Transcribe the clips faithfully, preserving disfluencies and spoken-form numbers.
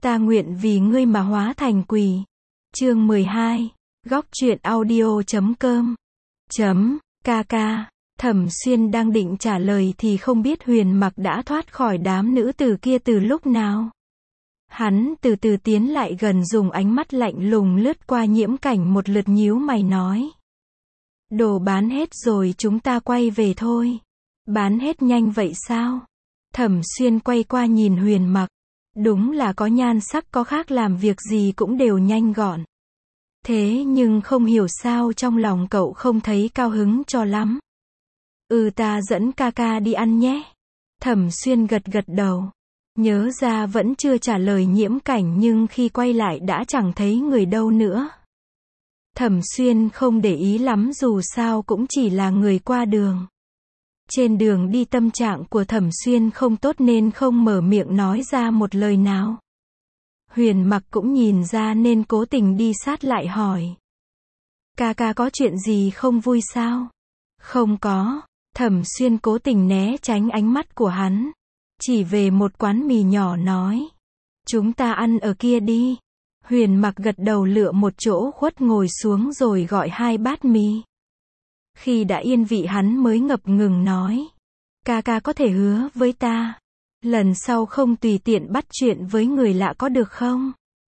Ta nguyện vì ngươi mà hóa thành quỷ. Chương mười hai. Góc truyện audio chấm com. Chấm, ca ca. Thẩm Xuyên đang định trả lời thì không biết Huyền Mặc đã thoát khỏi đám nữ tử kia từ lúc nào. Hắn từ từ tiến lại gần, dùng ánh mắt lạnh lùng lướt qua Nhiễm Cảnh một lượt, nhíu mày nói. Đồ bán hết rồi, chúng ta quay về thôi. Bán hết nhanh vậy sao? Thẩm Xuyên quay qua nhìn Huyền Mặc. Đúng là có nhan sắc, có khác, làm việc gì cũng đều nhanh gọn. Thế nhưng không hiểu sao trong lòng cậu không thấy cao hứng cho lắm. Ừ, ta dẫn ca ca đi ăn nhé. Thẩm Xuyên gật gật đầu. Nhớ ra vẫn chưa trả lời Nhiễm Cảnh, nhưng khi quay lại đã chẳng thấy người đâu nữa. Thẩm Xuyên không để ý lắm, dù sao cũng chỉ là người qua đường. Trên đường đi tâm trạng của Thẩm Xuyên không tốt nên không mở miệng nói ra một lời nào. Huyền Mặc cũng nhìn ra nên cố tình đi sát lại hỏi. Ca ca có chuyện gì không vui sao? Không có. Thẩm Xuyên cố tình né tránh ánh mắt của hắn. Chỉ về một quán mì nhỏ nói. Chúng ta ăn ở kia đi. Huyền Mặc gật đầu, lựa một chỗ khuất ngồi xuống rồi gọi hai bát mì. Khi đã yên vị hắn mới ngập ngừng nói. Ca ca có thể hứa với ta, lần sau không tùy tiện bắt chuyện với người lạ có được không?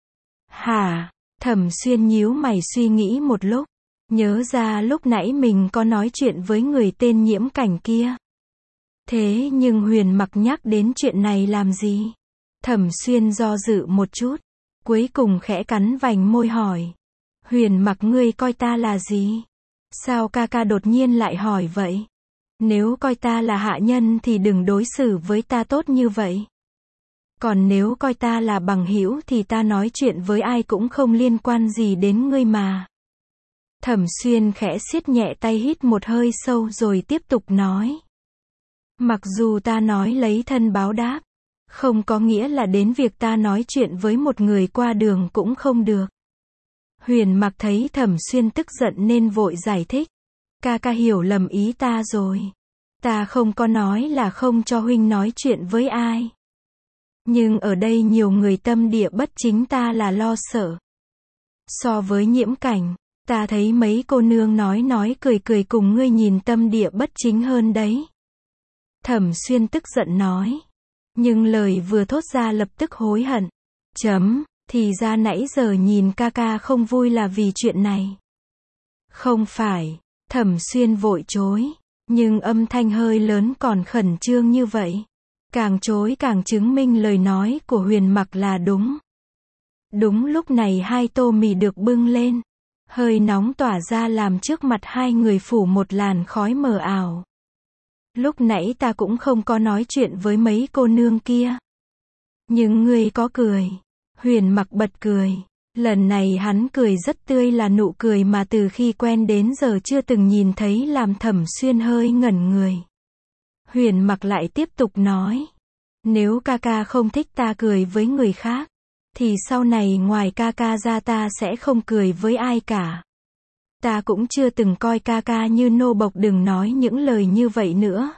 Hả? Thẩm Xuyên nhíu mày suy nghĩ một lúc. Nhớ ra lúc nãy mình có nói chuyện với người tên Nhiễm Cảnh kia. Thế nhưng Huyền Mặc nhắc đến chuyện này làm gì? Thẩm Xuyên do dự một chút. Cuối cùng khẽ cắn vành môi hỏi. Huyền Mặc, ngươi coi ta là gì? Sao ca ca đột nhiên lại hỏi vậy? Nếu coi ta là hạ nhân thì đừng đối xử với ta tốt như vậy. Còn nếu coi ta là bằng hữu thì ta nói chuyện với ai cũng không liên quan gì đến ngươi mà. Thẩm Xuyên khẽ siết nhẹ tay, hít một hơi sâu rồi tiếp tục nói. Mặc dù ta nói lấy thân báo đáp, không có nghĩa là đến việc ta nói chuyện với một người qua đường cũng không được. Huyền Mặc thấy Thẩm Xuyên tức giận nên vội giải thích. Ca ca hiểu lầm ý ta rồi. Ta không có nói là không cho huynh nói chuyện với ai. Nhưng ở đây nhiều người tâm địa bất chính, ta là lo sợ. So với Nhiễm Cảnh, ta thấy mấy cô nương nói nói cười cười cùng ngươi nhìn tâm địa bất chính hơn đấy. Thẩm Xuyên tức giận nói. Nhưng lời vừa thốt ra lập tức hối hận. Chấm, thì ra nãy giờ nhìn ca ca không vui là vì chuyện này. Không phải. Thẩm Xuyên vội chối. Nhưng âm thanh hơi lớn, còn khẩn trương như vậy. Càng chối càng chứng minh lời nói của Huyền Mặc là đúng. Đúng lúc này hai tô mì được bưng lên. Hơi nóng tỏa ra làm trước mặt hai người phủ một làn khói mờ ảo. Lúc nãy ta cũng không có nói chuyện với mấy cô nương kia. Nhưng ngươi có cười. Huyền Mặc bật cười. Lần này hắn cười rất tươi, là nụ cười mà từ khi quen đến giờ chưa từng nhìn thấy, làm Thẩm Xuyên hơi ngẩn người. Huyền Mặc lại tiếp tục nói. Nếu ca ca không thích ta cười với người khác, thì sau này ngoài ca ca ra ta sẽ không cười với ai cả. Ta cũng chưa từng coi ca ca như nô bộc, đừng nói những lời như vậy nữa.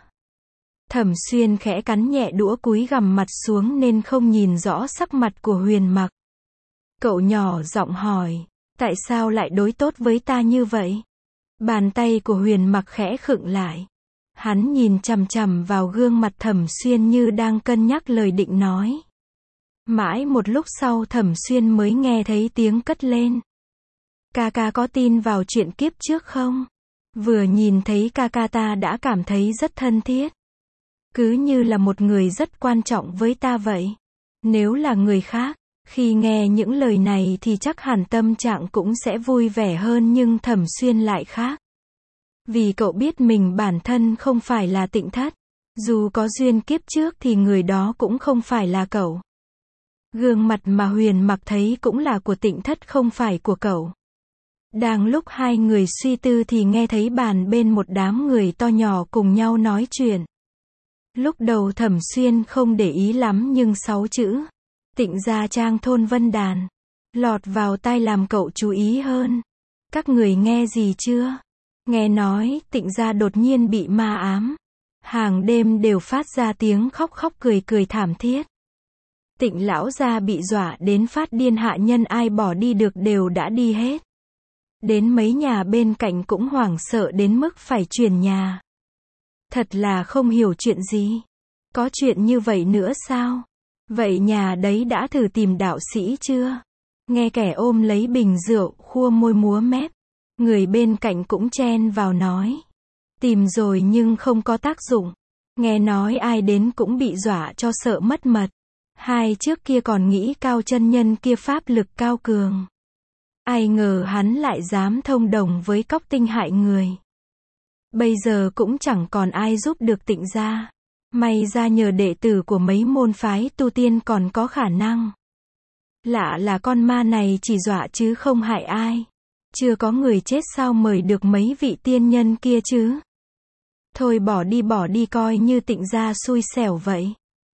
Thẩm Xuyên khẽ cắn nhẹ đũa, cúi gằm mặt xuống nên không nhìn rõ sắc mặt của Huyền Mặc. Cậu nhỏ giọng hỏi, tại sao lại đối tốt với ta như vậy? Bàn tay của Huyền Mặc khẽ khựng lại. Hắn nhìn chằm chằm vào gương mặt Thẩm Xuyên như đang cân nhắc lời định nói. Mãi một lúc sau Thẩm Xuyên mới nghe thấy tiếng cất lên. Ca ca có tin vào chuyện kiếp trước không? Vừa nhìn thấy ca ca ta đã cảm thấy rất thân thiết. Cứ như là một người rất quan trọng với ta vậy. Nếu là người khác, khi nghe những lời này thì chắc hẳn tâm trạng cũng sẽ vui vẻ hơn, nhưng Thẩm Xuyên lại khác. Vì cậu biết mình bản thân không phải là Tịnh Thất. Dù có duyên kiếp trước thì người đó cũng không phải là cậu. Gương mặt mà Huyền Mặc thấy cũng là của Tịnh Thất, không phải của cậu. Đang lúc hai người suy tư thì nghe thấy bàn bên một đám người to nhỏ cùng nhau nói chuyện. Lúc đầu Thẩm Xuyên không để ý lắm, nhưng sáu chữ Tịnh gia trang thôn Vân Đàn lọt vào tai làm cậu chú ý hơn. Các người nghe gì chưa? Nghe nói Tịnh gia đột nhiên bị ma ám. Hàng đêm đều phát ra tiếng khóc khóc cười cười thảm thiết. Tịnh lão gia bị dọa đến phát điên, hạ nhân ai bỏ đi được đều đã đi hết. Đến mấy nhà bên cạnh cũng hoảng sợ đến mức phải chuyển nhà. Thật là không hiểu chuyện gì. Có chuyện như vậy nữa sao? Vậy nhà đấy đã thử tìm đạo sĩ chưa? Nghe kẻ ôm lấy bình rượu, khua môi múa mép. Người bên cạnh cũng chen vào nói. Tìm rồi nhưng không có tác dụng. Nghe nói ai đến cũng bị dọa cho sợ mất mật. Hai trước kia còn nghĩ Cao chân nhân kia pháp lực cao cường. Ai ngờ hắn lại dám thông đồng với Cóc Tinh hại người. Bây giờ cũng chẳng còn ai giúp được Tịnh gia. May ra nhờ đệ tử của mấy môn phái tu tiên còn có khả năng. Lạ là con ma này chỉ dọa chứ không hại ai. Chưa có người chết sao mời được mấy vị tiên nhân kia chứ? Thôi bỏ đi bỏ đi, coi như Tịnh gia xui xẻo vậy.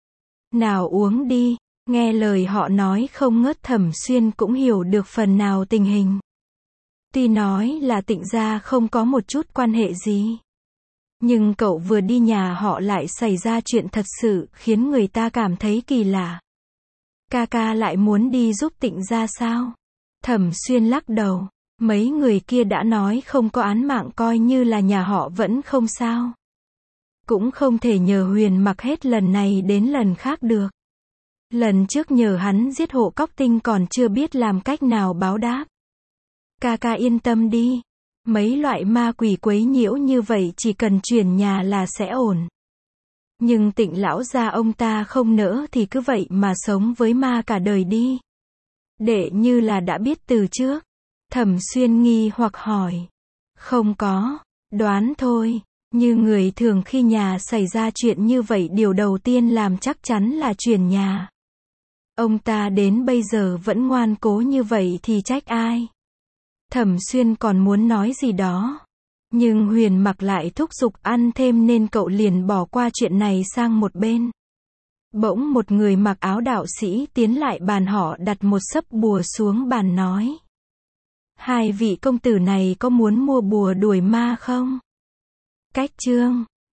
Nào uống đi. Nghe lời họ nói không ngớt, Thẩm Xuyên cũng hiểu được phần nào tình hình. Tuy nói là Tịnh gia không có một chút quan hệ gì. Nhưng cậu vừa đi nhà họ lại xảy ra chuyện thật sự khiến người ta cảm thấy kỳ lạ. Ca ca lại muốn đi giúp Tịnh gia sao? Thẩm Xuyên lắc đầu. Mấy người kia đã nói không có án mạng, coi như là nhà họ vẫn không sao. Cũng không thể nhờ Huyền Mặc hết lần này đến lần khác được. Lần trước nhờ hắn giết Hộ Cóc Tinh còn chưa biết làm cách nào báo đáp. Ca ca yên tâm đi. Mấy loại ma quỷ quấy nhiễu như vậy chỉ cần chuyển nhà là sẽ ổn. Nhưng Tịnh lão gia ông ta không nỡ thì cứ vậy mà sống với ma cả đời đi. Đệ như là đã biết từ trước. Thẩm Xuyên nghi hoặc hỏi. Không có, đoán thôi. Như người thường khi nhà xảy ra chuyện như vậy điều đầu tiên làm chắc chắn là chuyển nhà. Ông ta đến bây giờ vẫn ngoan cố như vậy thì trách ai? Thẩm Xuyên còn muốn nói gì đó. Nhưng Huyền Mặc lại thúc giục ăn thêm nên cậu liền bỏ qua chuyện này sang một bên. Bỗng một người mặc áo đạo sĩ tiến lại bàn họ, đặt một sấp bùa xuống bàn nói. Hai vị công tử này có muốn mua bùa đuổi ma không? Cách chương